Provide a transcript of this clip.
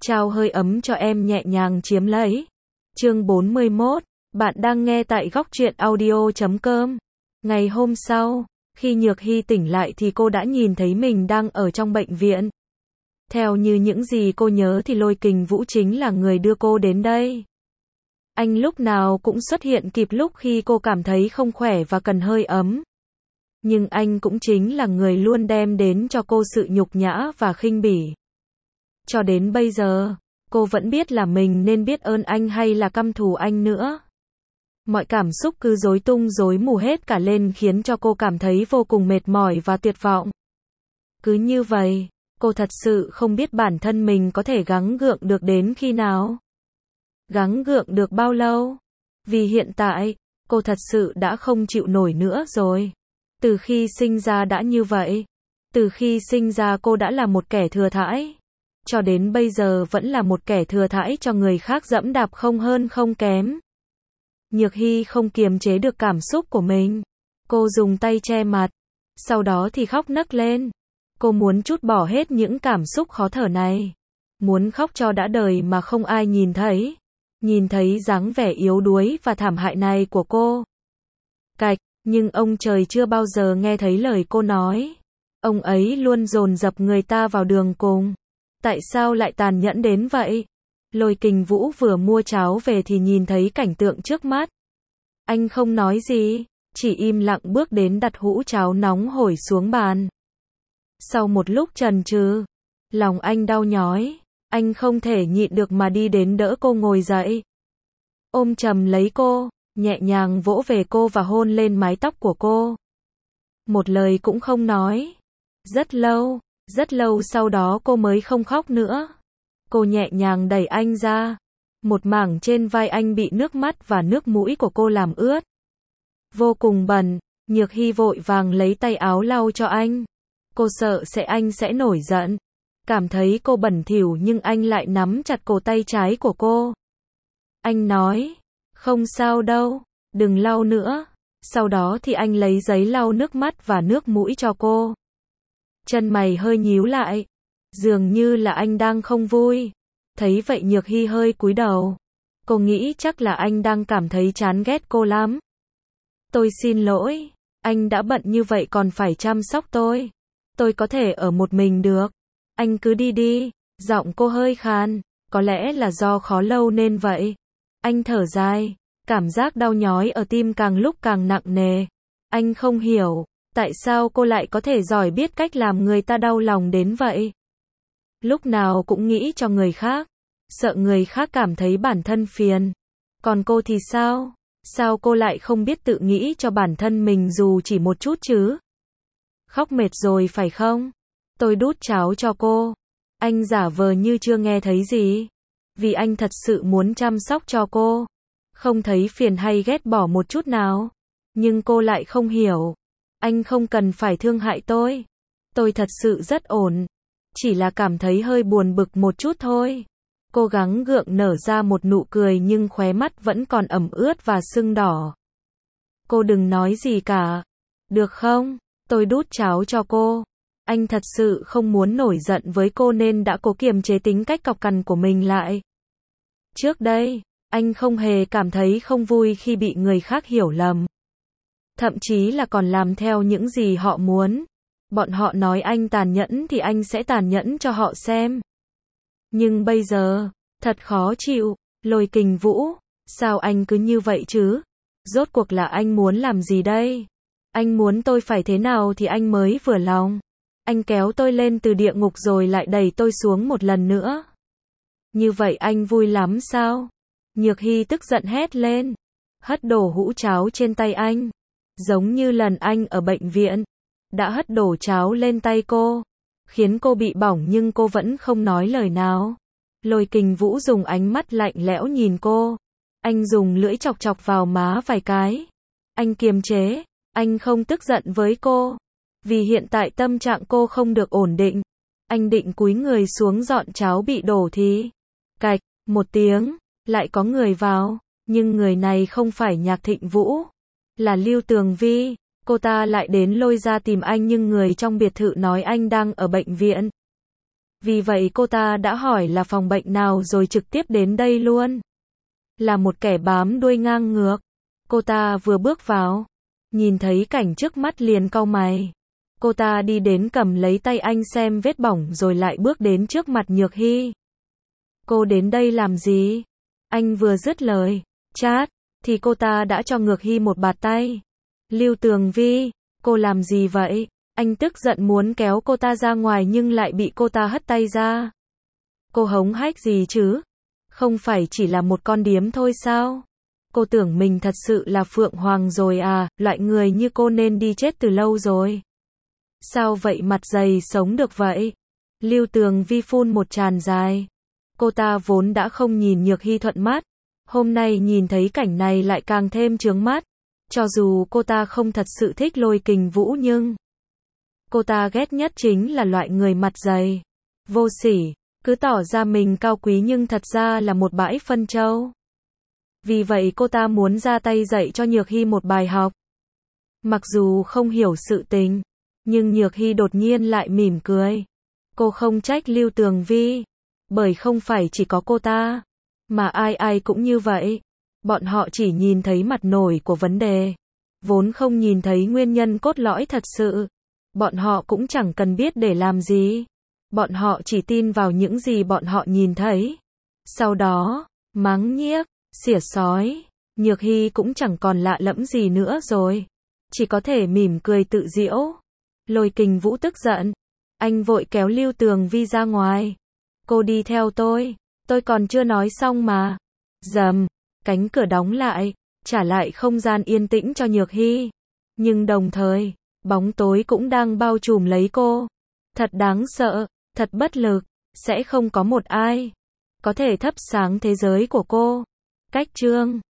trao hơi ấm cho em nhẹ nhàng chiếm lấy. Chương 41, bạn đang nghe tại góc truyện audio.com. Ngày hôm sau, khi Nhược Hy tỉnh lại thì cô đã nhìn thấy mình đang ở trong bệnh viện. Theo như những gì cô nhớ thì Lôi Kình Vũ chính là người đưa cô đến đây. Anh lúc nào cũng xuất hiện kịp lúc khi cô cảm thấy không khỏe và cần hơi ấm. Nhưng anh cũng chính là người luôn đem đến cho cô sự nhục nhã và khinh bỉ. Cho đến bây giờ, cô vẫn biết là mình nên biết ơn anh hay là căm thù anh nữa. Mọi cảm xúc cứ rối tung rối mù hết cả lên khiến cho cô cảm thấy vô cùng mệt mỏi và tuyệt vọng. Cứ như vậy, cô thật sự không biết bản thân mình có thể gắng gượng được đến khi nào. Gắng gượng được bao lâu? Vì hiện tại, cô thật sự đã không chịu nổi nữa rồi. Từ khi sinh ra đã như vậy. Từ khi sinh ra cô đã là một kẻ thừa thãi. Cho đến bây giờ vẫn là một kẻ thừa thãi cho người khác giẫm đạp không hơn không kém. Nhược Hy không kiềm chế được cảm xúc của mình. Cô dùng tay che mặt. Sau đó thì khóc nấc lên. Cô muốn trút bỏ hết những cảm xúc khó thở này. Muốn khóc cho đã đời mà không ai nhìn thấy. Nhìn thấy dáng vẻ yếu đuối và thảm hại này của cô. Cạch, nhưng ông trời chưa bao giờ nghe thấy lời cô nói. Ông ấy luôn dồn dập người ta vào đường cùng. Tại sao lại tàn nhẫn đến vậy? Lôi Kình Vũ vừa mua cháo về thì nhìn thấy cảnh tượng trước mắt. Anh không nói gì, chỉ im lặng bước đến đặt hũ cháo nóng hổi xuống bàn. Sau một lúc chần chừ, lòng anh đau nhói, anh không thể nhịn được mà đi đến đỡ cô ngồi dậy. Ôm chầm lấy cô, nhẹ nhàng vỗ về cô và hôn lên mái tóc của cô. Một lời cũng không nói. Rất lâu sau đó cô mới không khóc nữa. Cô nhẹ nhàng đẩy anh ra. Một mảng trên vai anh bị nước mắt và nước mũi của cô làm ướt. Vô cùng bẩn, Nhược Hy vội vàng lấy tay áo lau cho anh. Cô sợ anh sẽ nổi giận. Cảm thấy cô bẩn thỉu nhưng anh lại nắm chặt cổ tay trái của cô. Anh nói, không sao đâu, đừng lau nữa. Sau đó thì anh lấy giấy lau nước mắt và nước mũi cho cô. Chân mày hơi nhíu lại. Dường như là anh đang không vui. Thấy vậy Nhược Hy hơi cúi đầu. Cô nghĩ chắc là anh đang cảm thấy chán ghét cô lắm. Tôi xin lỗi, anh đã bận như vậy còn phải chăm sóc tôi. Tôi có thể ở một mình được. Anh cứ đi đi. Giọng cô hơi khàn. Có lẽ là do khó lâu nên vậy. Anh thở dài. Cảm giác đau nhói ở tim càng lúc càng nặng nề. Anh không hiểu. Tại sao cô lại có thể giỏi biết cách làm người ta đau lòng đến vậy? Lúc nào cũng nghĩ cho người khác. Sợ người khác cảm thấy bản thân phiền. Còn cô thì sao? Sao cô lại không biết tự nghĩ cho bản thân mình dù chỉ một chút chứ? Khóc mệt rồi phải không? Tôi đút cháo cho cô. Anh giả vờ như chưa nghe thấy gì. Vì anh thật sự muốn chăm sóc cho cô. Không thấy phiền hay ghét bỏ một chút nào. Nhưng cô lại không hiểu. Anh không cần phải thương hại tôi. Tôi thật sự rất ổn. Chỉ là cảm thấy hơi buồn bực một chút thôi. Cô gắng gượng nở ra một nụ cười nhưng khóe mắt vẫn còn ẩm ướt và sưng đỏ. Cô đừng nói gì cả. Được không? Tôi đút cháo cho cô. Anh thật sự không muốn nổi giận với cô nên đã cố kiềm chế tính cách cọc cằn của mình lại. Trước đây, anh không hề cảm thấy không vui khi bị người khác hiểu lầm. Thậm chí là còn làm theo những gì họ muốn. Bọn họ nói anh tàn nhẫn thì anh sẽ tàn nhẫn cho họ xem. Nhưng bây giờ, thật khó chịu. Lôi Kình Vũ, sao anh cứ như vậy chứ? Rốt cuộc là anh muốn làm gì đây? Anh muốn tôi phải thế nào thì anh mới vừa lòng? Anh kéo tôi lên từ địa ngục rồi lại đẩy tôi xuống một lần nữa. Như vậy anh vui lắm sao? Nhược Hy tức giận hét lên. Hất đổ hũ cháo trên tay anh. Giống như lần anh ở bệnh viện. Đã hất đổ cháo lên tay cô. Khiến cô bị bỏng nhưng cô vẫn không nói lời nào. Lôi Kình Vũ dùng ánh mắt lạnh lẽo nhìn cô. Anh dùng lưỡi chọc chọc vào má vài cái. Anh kiềm chế. Anh không tức giận với cô. Vì hiện tại tâm trạng cô không được ổn định. Anh định cúi người xuống dọn cháo bị đổ thì. Cạch, một tiếng. Lại có người vào. Nhưng người này không phải Nhạc Thịnh Vũ. Là Lưu Tường Vi. Cô ta lại đến lôi ra tìm anh nhưng người trong biệt thự nói anh đang ở bệnh viện. Vì vậy cô ta đã hỏi là phòng bệnh nào rồi trực tiếp đến đây luôn. Là một kẻ bám đuôi ngang ngược. Cô ta vừa bước vào, nhìn thấy cảnh trước mắt liền cau mày. Cô ta đi đến cầm lấy tay anh xem vết bỏng rồi lại bước đến trước mặt Nhược Hy. Cô đến đây làm gì? Anh vừa dứt lời, chát, thì cô ta đã cho Nhược Hy một bạt tay. Lưu Tường Vi, cô làm gì vậy? Anh tức giận muốn kéo cô ta ra ngoài nhưng lại bị cô ta hất tay ra. Cô hống hách gì chứ? Không phải chỉ là một con điếm thôi sao? Cô tưởng mình thật sự là Phượng Hoàng rồi à, loại người như cô nên đi chết từ lâu rồi. Sao vậy mặt dày sống được vậy? Lưu Tường Vi phun một tràng dài. Cô ta vốn đã không nhìn Nhược Hy thuận mắt. Hôm nay nhìn thấy cảnh này lại càng thêm chướng mắt. Cho dù cô ta không thật sự thích Lôi Kình Vũ nhưng cô ta ghét nhất chính là loại người mặt dày, vô sỉ, cứ tỏ ra mình cao quý nhưng thật ra là một bãi phân trâu. Vì vậy cô ta muốn ra tay dạy cho Nhược Hy một bài học. Mặc dù không hiểu sự tình, nhưng Nhược Hy đột nhiên lại mỉm cười. Cô không trách Lưu Tường Vi, bởi không phải chỉ có cô ta, mà ai ai cũng như vậy. Bọn họ chỉ nhìn thấy mặt nổi của vấn đề, vốn không nhìn thấy nguyên nhân cốt lõi thật sự. Bọn họ cũng chẳng cần biết để làm gì. Bọn họ chỉ tin vào những gì bọn họ nhìn thấy. Sau đó, mắng nhiếc, xỉa xói, Nhược Hy cũng chẳng còn lạ lẫm gì nữa rồi. Chỉ có thể mỉm cười tự giễu. Lôi Kình Vũ tức giận. Anh vội kéo Lưu Tường Vi ra ngoài. Cô đi theo tôi còn chưa nói xong mà. Rầm, cánh cửa đóng lại, trả lại không gian yên tĩnh cho Nhược Hy. Nhưng đồng thời, bóng tối cũng đang bao trùm lấy cô. Thật đáng sợ, thật bất lực, sẽ không có một ai có thể thắp sáng thế giới của cô. Cách chương